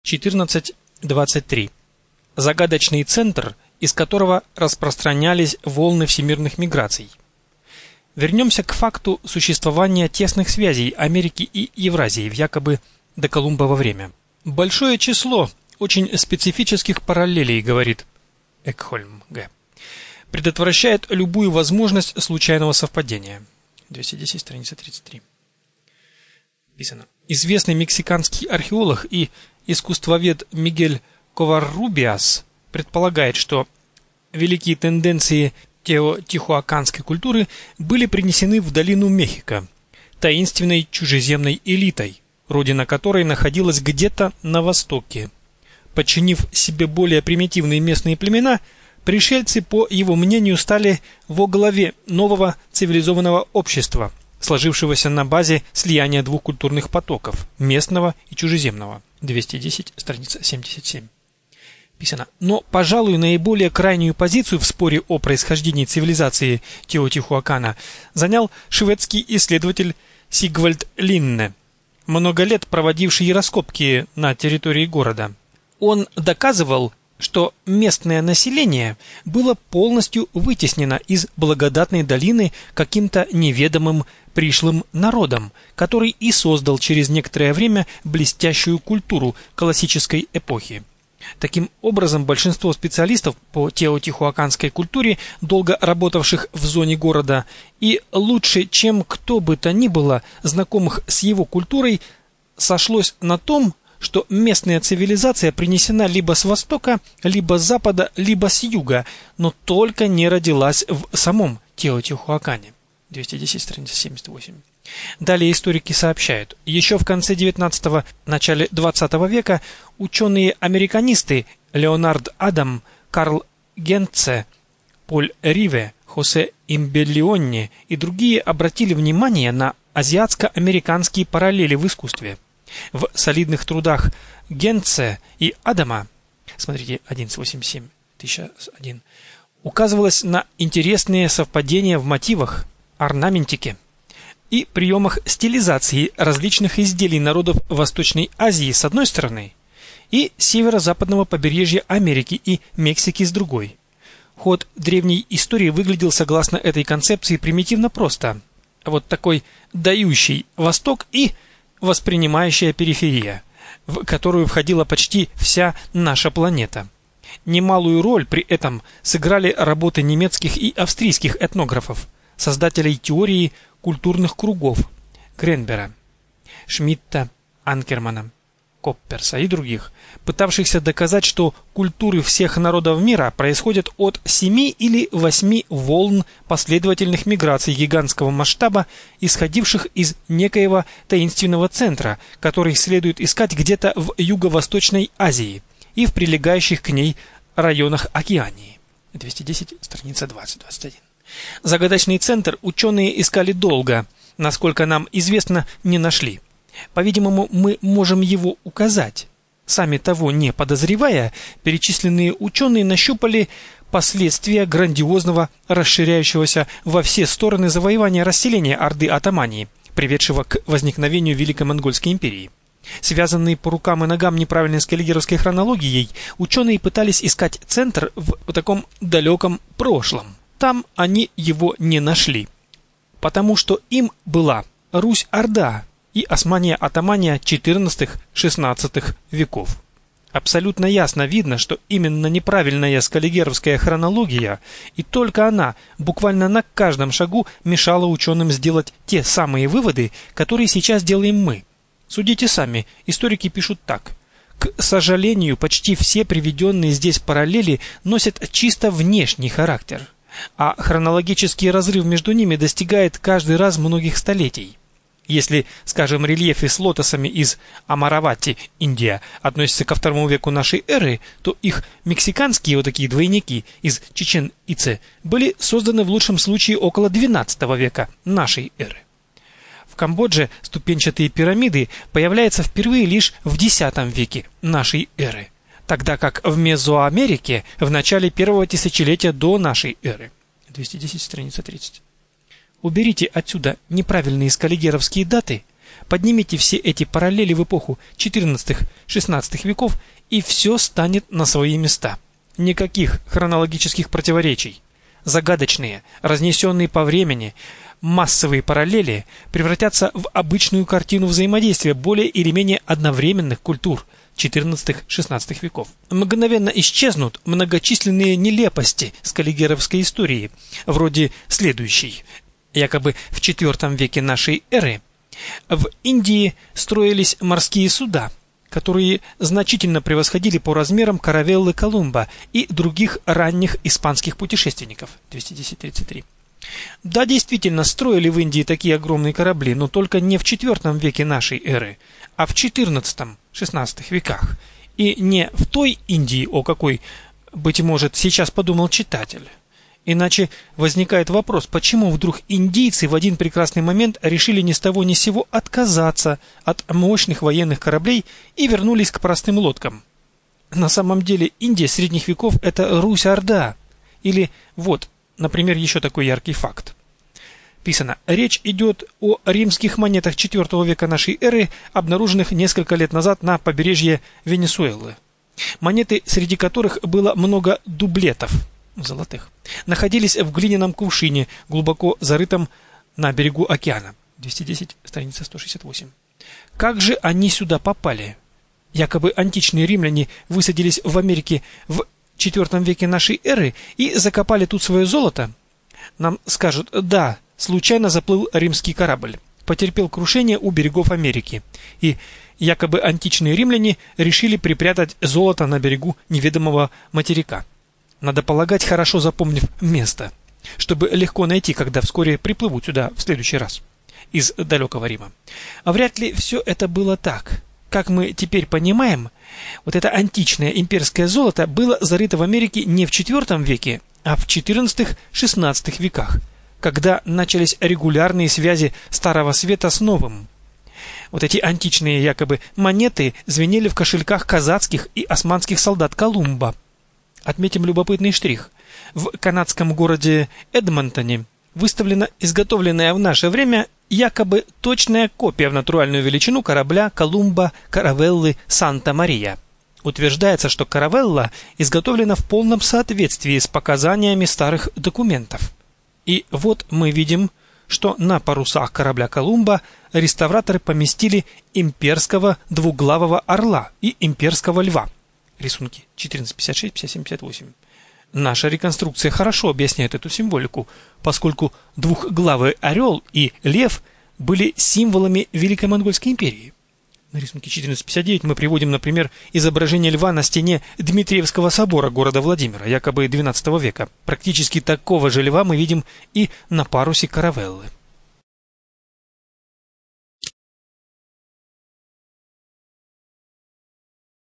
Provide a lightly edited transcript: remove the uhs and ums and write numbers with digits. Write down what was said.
1423. Загадочный центр, из которого распространялись волны всемирных миграций. Вернемся к факту существования тесных связей Америки и Евразии в якобы доколумбово время. Большое число очень специфических параллелей, говорит Экхольм Г., предотвращает любую возможность случайного совпадения. 210, страница 33. Писано. Известный мексиканский археолог и искусствовед Мигель Коваррубиас предполагает, что великие тенденции теотихуаканской культуры были принесены в долину Мехико таинственной чужеземной элитой, родина которой находилась где-то на востоке. Подчинив себе более примитивные местные племена, пришельцы, по его мнению, стали во главе нового цивилизованного общества, сложившегося на базе слияния двух культурных потоков – местного и чужеземного. 210, страница 77. Писано. Но, пожалуй, наиболее крайнюю позицию в споре о происхождении цивилизации Теотихуакана занял шведский исследователь Сигвальд Линне, много лет проводивший раскопки на территории города. Он доказывал, что местное население было полностью вытеснено из благодатной долины каким-то неведомым пришлым народом, который и создал через некоторое время блестящую культуру классической эпохи. Таким образом, большинство специалистов по теотихуаканской культуре, долго работавших в зоне города, и лучше, чем кто бы то ни было, знакомых с его культурой, сошлось на том, что местная цивилизация принесена либо с востока, либо с запада, либо с юга, но только не родилась в самом Теотихуакане. 210, страница 78. Далее историки сообщают, еще в конце 19-го, начале 20 века ученые-американисты Леонард Адам, Карл Гентце, Поль Риве, Хосе Имбеллионни и другие обратили внимание на азиатско-американские параллели в искусстве. В солидных трудах Гентце и Адама, смотрите, 1187, 1001, указывалось на интересные совпадения в мотивах, орнаментике и приемах стилизации различных изделий народов Восточной Азии с одной стороны и северо-западного побережья Америки и Мексики с другой. Ход древней истории выглядел согласно этой концепции примитивно просто. Вот такой дающий Восток и воспринимающая периферия, в которую входила почти вся наша планета. Немалую роль при этом сыграли работы немецких и австрийских этнографов, создателей теории культурных кругов Гренбера, Шмидта, Анкермана, Копперса и других, пытавшихся доказать, что культуры всех народов мира происходят от 7 или 8 волн последовательных миграций гигантского масштаба, исходивших из некоего таинственного центра, который следует искать где-то в Юго-Восточной Азии и в прилегающих к ней районах Океании. 210, страница 20-21. Загадочный центр ученые искали долго, насколько нам известно, не нашли. По-видимому, мы можем его указать. Сами того не подозревая, перечисленные ученые нащупали последствия грандиозного, расширяющегося во все стороны завоевания расселения Орды Атамании, приведшего к возникновению Великой Монгольской империи. Связанные по рукам и ногам неправильной скаллигеровской хронологией, ученые пытались искать центр в таком далеком прошлом. Там они его не нашли, потому что им была Русь-Орда и Османия-Атамания XIV-XVI веков. Абсолютно ясно видно, что именно неправильная скаллигеровская хронология, и только она буквально на каждом шагу мешала ученым сделать те самые выводы, которые сейчас делаем мы. Судите сами, историки пишут так. К сожалению, почти все приведенные здесь параллели носят чисто внешний характер, а хронологический разрыв между ними достигает каждый раз многих столетий. Если, скажем, рельефы с лотосами из Амаравати, Индия, относятся ко II веку нашей эры, то их мексиканские вот такие двойники из Чичен-Ице были созданы в лучшем случае около XII века нашей эры. В Камбодже ступенчатые пирамиды появляются впервые лишь в X веке нашей эры, тогда как в Мезоамерике в начале первого тысячелетия до нашей эры. 210, страница 30. Уберите отсюда неправильные скаллигеровские даты, Поднимите все эти параллели в эпоху XIV-XVI веков, и все станет на свои места. Никаких хронологических противоречий. Загадочные, разнесенные по времени, массовые параллели превратятся в обычную картину взаимодействия более или менее одновременных культур XIV-XVI веков. Мгновенно исчезнут многочисленные нелепости скаллигеровской истории, вроде следующей. Якобы в IV веке нашей эры в Индии строились морские суда, которые значительно превосходили по размерам каравеллы Колумба и других ранних испанских путешественников. 210-33. Да, действительно, строили в Индии такие огромные корабли, но только не в IV веке нашей эры, а в XIV-XVI веках. И не в той Индии, о какой, быть может, сейчас подумал читатель. Иначе возникает вопрос, почему вдруг индийцы в один прекрасный момент решили ни с того ни с сего отказаться от мощных военных кораблей и вернулись к простым лодкам. На самом деле Индия средних веков – это Русь-Орда. Или вот, например, еще такой яркий факт. Писано, речь идет о римских монетах IV века нашей эры, обнаруженных несколько лет назад на побережье Венесуэлы. Монеты, среди которых было много дублетов, золотых, находились в глиняном кувшине, глубоко зарытом на берегу океана. 210, страница 168. Как же они сюда попали? Якобы античные римляне высадились в Америке в IV веке нашей эры и закопали тут свое золото? Нам скажут, да, случайно заплыл римский корабль, потерпел крушение у берегов Америки, и якобы античные римляне решили припрятать золото на берегу неведомого материка. Надо полагать, хорошо запомнив место, чтобы легко найти, когда вскоре приплывут сюда в следующий раз из далекого Рима. А вряд ли все это было так. Как мы теперь понимаем, вот это античное имперское золото было зарыто в Америке не в IV веке, а в XIV-XVI веках, когда начались регулярные связи Старого Света с Новым. Вот эти античные якобы монеты звенели в кошельках казацких и османских солдат Колумба. Отметим любопытный штрих. В канадском городе Эдмонтоне выставлена изготовленная в наше время якобы точная копия в натуральную величину корабля Колумба каравеллы Санта-Мария. Утверждается, что каравелла изготовлена в полном соответствии с показаниями старых документов. И вот мы видим, что на парусах корабля Колумба реставраторы поместили имперского двуглавого орла и имперского льва. Рисунки 1456, 57, 58. Наша реконструкция хорошо объясняет эту символику, поскольку двухглавый орел и лев были символами Великой Монгольской империи. На рисунке 1459 мы приводим, например, изображение льва на стене Дмитриевского собора города Владимира, якобы XII века. Практически такого же льва мы видим и на парусе каравеллы.